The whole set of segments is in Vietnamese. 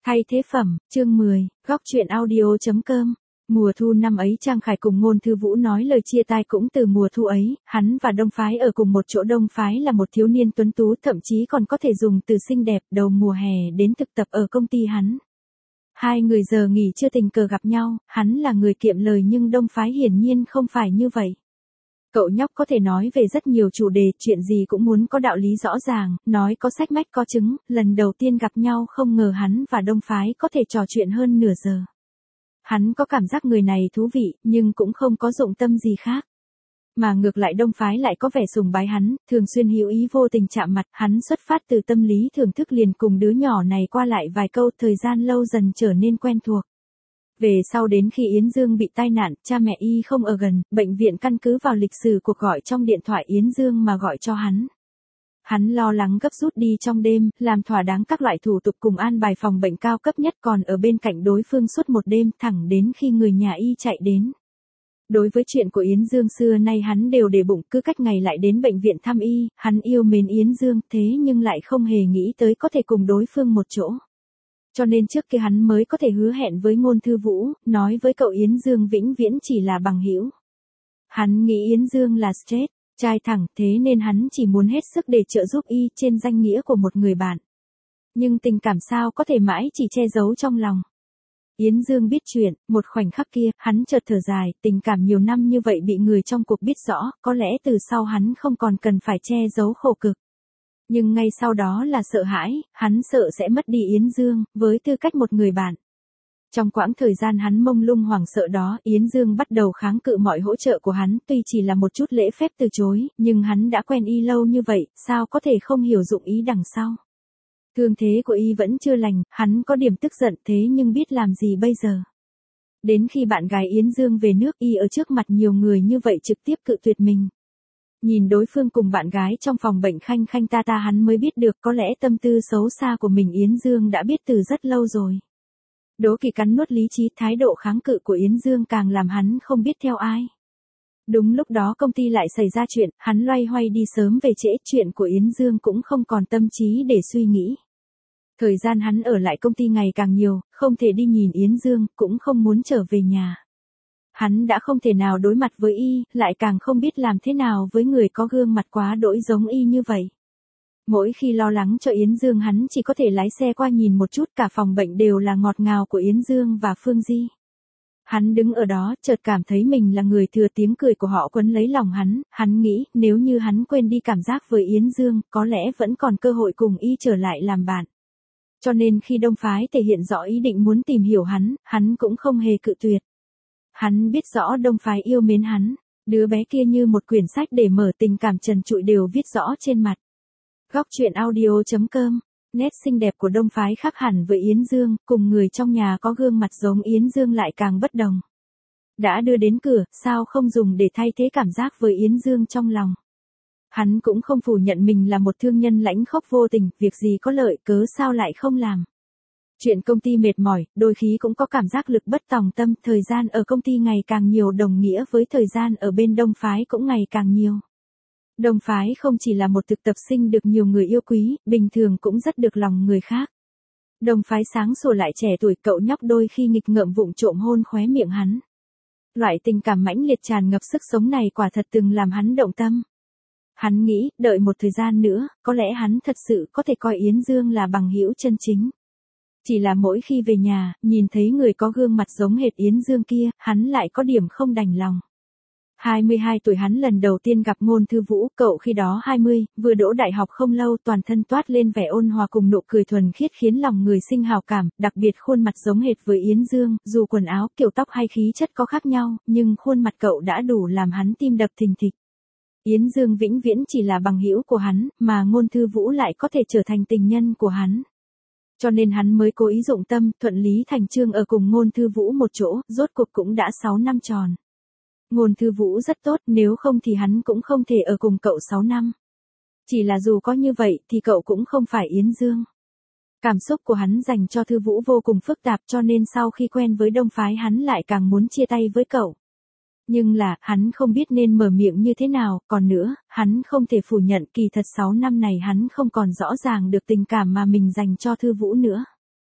Thay thế phẩm, chương 10, góc truyện audio.com. Mùa thu năm ấy Trang Khải cùng Ngôn Thư Vũ nói lời chia tay cũng từ mùa thu ấy, hắn và Đông Phái ở cùng một chỗ. Đông Phái là một thiếu niên tuấn tú, thậm chí còn có thể dùng từ xinh đẹp. Đầu mùa hè đến thực tập ở công ty hắn. Hai người giờ nghỉ chưa tình cờ gặp nhau, hắn là người kiệm lời nhưng Đông Phái hiển nhiên không phải như vậy. Cậu nhóc có thể nói về rất nhiều chủ đề, chuyện gì cũng muốn có đạo lý rõ ràng, nói có sách mách có chứng. Lần đầu tiên gặp nhau không ngờ hắn và Đông Phái có thể trò chuyện hơn nửa giờ. Hắn có cảm giác người này thú vị, nhưng cũng không có dụng tâm gì khác. Mà ngược lại Đông Phái lại có vẻ sùng bái hắn, thường xuyên hữu ý vô tình chạm mặt. Hắn xuất phát từ tâm lý thưởng thức liền cùng đứa nhỏ này qua lại vài câu, thời gian lâu dần trở nên quen thuộc. Về sau đến khi Yến Dương bị tai nạn, cha mẹ y không ở gần, bệnh viện căn cứ vào lịch sử cuộc gọi trong điện thoại Yến Dương mà gọi cho hắn. Hắn lo lắng gấp rút đi trong đêm, làm thỏa đáng các loại thủ tục cùng an bài phòng bệnh cao cấp nhất, còn ở bên cạnh đối phương suốt một đêm thẳng đến khi người nhà y chạy đến. Đối với chuyện của Yến Dương xưa nay hắn đều để bụng, cứ cách ngày lại đến bệnh viện thăm y. Hắn yêu mến Yến Dương thế nhưng lại không hề nghĩ tới có thể cùng đối phương một chỗ. Cho nên trước kia hắn mới có thể hứa hẹn với Ngôn Thư Vũ, nói với cậu Yến Dương vĩnh viễn chỉ là bằng hữu. Hắn nghĩ Yến Dương là straight, trai thẳng, thế nên hắn chỉ muốn hết sức để trợ giúp y trên danh nghĩa của một người bạn. Nhưng tình cảm sao có thể mãi chỉ che giấu trong lòng. Yến Dương biết chuyện, một khoảnh khắc kia, hắn chợt thở dài, tình cảm nhiều năm như vậy bị người trong cuộc biết rõ, có lẽ từ sau hắn không còn cần phải che giấu khổ cực. Nhưng ngay sau đó là sợ hãi, hắn sợ sẽ mất đi Yến Dương, với tư cách một người bạn. Trong quãng thời gian hắn mông lung hoảng sợ đó, Yến Dương bắt đầu kháng cự mọi hỗ trợ của hắn, tuy chỉ là một chút lễ phép từ chối, nhưng hắn đã quen y lâu như vậy, sao có thể không hiểu dụng ý đằng sau. Thương thế của y vẫn chưa lành, hắn có điểm tức giận thế nhưng biết làm gì bây giờ. Đến khi bạn gái Yến Dương về nước, y ở trước mặt nhiều người như vậy trực tiếp cự tuyệt mình. Nhìn đối phương cùng bạn gái trong phòng bệnh khanh khanh ta ta, hắn mới biết được có lẽ tâm tư xấu xa của mình Yến Dương đã biết từ rất lâu rồi. Đố kỵ cắn nuốt lý trí, thái độ kháng cự của Yến Dương càng làm hắn không biết theo ai. Đúng lúc đó công ty lại xảy ra chuyện, hắn loay hoay đi sớm về trễ, chuyện của Yến Dương cũng không còn tâm trí để suy nghĩ. Thời gian hắn ở lại công ty ngày càng nhiều, không thể đi nhìn Yến Dương, cũng không muốn trở về nhà. Hắn đã không thể nào đối mặt với y, lại càng không biết làm thế nào với người có gương mặt quá đỗi giống y như vậy. Mỗi khi lo lắng cho Yến Dương hắn chỉ có thể lái xe qua nhìn một chút, cả phòng bệnh đều là ngọt ngào của Yến Dương và Phương Di. Hắn đứng ở đó, chợt cảm thấy mình là người thừa tiếng cười của họ quấn lấy lòng hắn nghĩ nếu như hắn quên đi cảm giác với Yến Dương, có lẽ vẫn còn cơ hội cùng y trở lại làm bạn. Cho nên khi Đông Phái thể hiện rõ ý định muốn tìm hiểu hắn cũng không hề cự tuyệt. Hắn biết rõ Đông Phái yêu mến hắn, đứa bé kia như một quyển sách để mở, tình cảm trần trụi đều viết rõ trên mặt. Góc truyện audio.com. Nét xinh đẹp của Đông Phái khác hẳn với Yến Dương, cùng người trong nhà có gương mặt giống Yến Dương lại càng bất đồng. Đã đưa đến cửa, sao không dùng để thay thế cảm giác với Yến Dương trong lòng. Hắn cũng không phủ nhận mình là một thương nhân lãnh khốc vô tình, việc gì có lợi cớ sao lại không làm. Chuyện công ty mệt mỏi, đôi khi cũng có cảm giác lực bất tòng tâm, thời gian ở công ty ngày càng nhiều đồng nghĩa với thời gian ở bên Đông Phái cũng ngày càng nhiều. Đông Phái không chỉ là một thực tập sinh được nhiều người yêu quý, bình thường cũng rất được lòng người khác. Đông Phái sáng sủa lại trẻ tuổi, cậu nhóc đôi khi nghịch ngợm vụng trộm hôn khóe miệng hắn. Loại tình cảm mãnh liệt tràn ngập sức sống này quả thật từng làm hắn động tâm. Hắn nghĩ, đợi một thời gian nữa, có lẽ hắn thật sự có thể coi Yến Dương là bằng hữu chân chính. Chỉ là mỗi khi về nhà, nhìn thấy người có gương mặt giống hệt Yến Dương kia, hắn lại có điểm không đành lòng. 22 tuổi hắn lần đầu tiên gặp Ngôn Thư Vũ, cậu khi đó 20, vừa đỗ đại học không lâu, toàn thân toát lên vẻ ôn hòa cùng nụ cười thuần khiết khiến lòng người sinh hào cảm, đặc biệt khuôn mặt giống hệt với Yến Dương, dù quần áo, kiểu tóc hay khí chất có khác nhau, nhưng khuôn mặt cậu đã đủ làm hắn tim đập thình thịch. Yến Dương vĩnh viễn chỉ là bằng hữu của hắn, mà Ngôn Thư Vũ lại có thể trở thành tình nhân của hắn. Cho nên hắn mới cố ý dụng tâm, thuận lý thành chương ở cùng Ngôn Thư Vũ một chỗ, rốt cuộc cũng đã 6 năm tròn. Ngôn Thư Vũ rất tốt, nếu không thì hắn cũng không thể ở cùng cậu 6 năm. Chỉ là dù có như vậy thì cậu cũng không phải Yến Dương. Cảm xúc của hắn dành cho Thư Vũ vô cùng phức tạp, cho nên sau khi quen với Đông Phái hắn lại càng muốn chia tay với cậu. Nhưng là, hắn không biết nên mở miệng như thế nào, còn nữa, hắn không thể phủ nhận kỳ thật 6 năm này hắn không còn rõ ràng được tình cảm mà mình dành cho Thư Vũ nữa.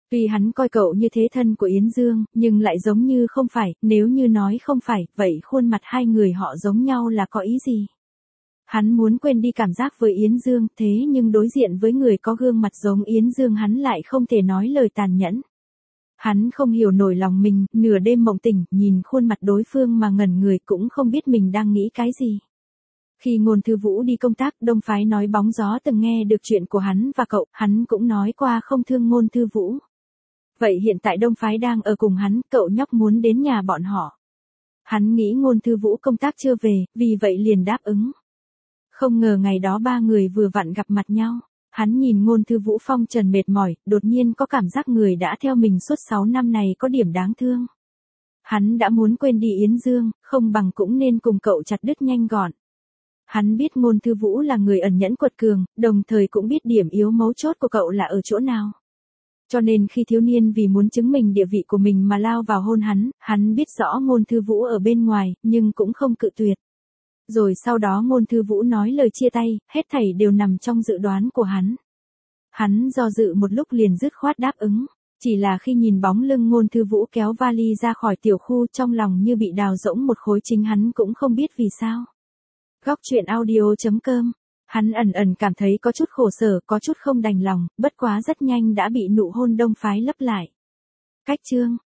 Tuy hắn coi cậu như thế thân của Yến Dương, nhưng lại giống như không phải, nếu như nói không phải, vậy khuôn mặt hai người họ giống nhau là có ý gì? Hắn muốn quên đi cảm giác với Yến Dương, thế nhưng đối diện với người có gương mặt giống Yến Dương hắn lại không thể nói lời tàn nhẫn. Hắn không hiểu nổi lòng mình, nửa đêm mộng tỉnh, nhìn khuôn mặt đối phương mà ngẩn người cũng không biết mình đang nghĩ cái gì. Khi Ngôn Thư Vũ đi công tác, Đông Phái nói bóng gió từng nghe được chuyện của hắn và cậu, hắn cũng nói qua không thương Ngôn Thư Vũ. Vậy hiện tại Đông Phái đang ở cùng hắn, cậu nhóc muốn đến nhà bọn họ. Hắn nghĩ Ngôn Thư Vũ công tác chưa về, vì vậy liền đáp ứng. Không ngờ ngày đó ba người vừa vặn gặp mặt nhau. Hắn nhìn Ngôn Thư Vũ phong trần mệt mỏi, đột nhiên có cảm giác người đã theo mình suốt 6 năm này có điểm đáng thương. Hắn đã muốn quên đi Yến Dương, không bằng cũng nên cùng cậu chặt đứt nhanh gọn. Hắn biết Ngôn Thư Vũ là người ẩn nhẫn quật cường, đồng thời cũng biết điểm yếu mấu chốt của cậu là ở chỗ nào. Cho nên khi thiếu niên vì muốn chứng minh địa vị của mình mà lao vào hôn hắn biết rõ Ngôn Thư Vũ ở bên ngoài, nhưng cũng không cự tuyệt. Rồi sau đó Ngôn Thư Vũ nói lời chia tay, hết thảy đều nằm trong dự đoán của hắn. Hắn do dự một lúc liền dứt khoát đáp ứng. Chỉ là khi nhìn bóng lưng Ngôn Thư Vũ kéo vali ra khỏi tiểu khu trong lòng như bị đào rỗng một khối, chính hắn cũng không biết vì sao. Góc truyện audio.com. Hắn ẩn ẩn cảm thấy có chút khổ sở, có chút không đành lòng, bất quá rất nhanh đã bị nụ hôn Đông Phái lấp lại. Cách chương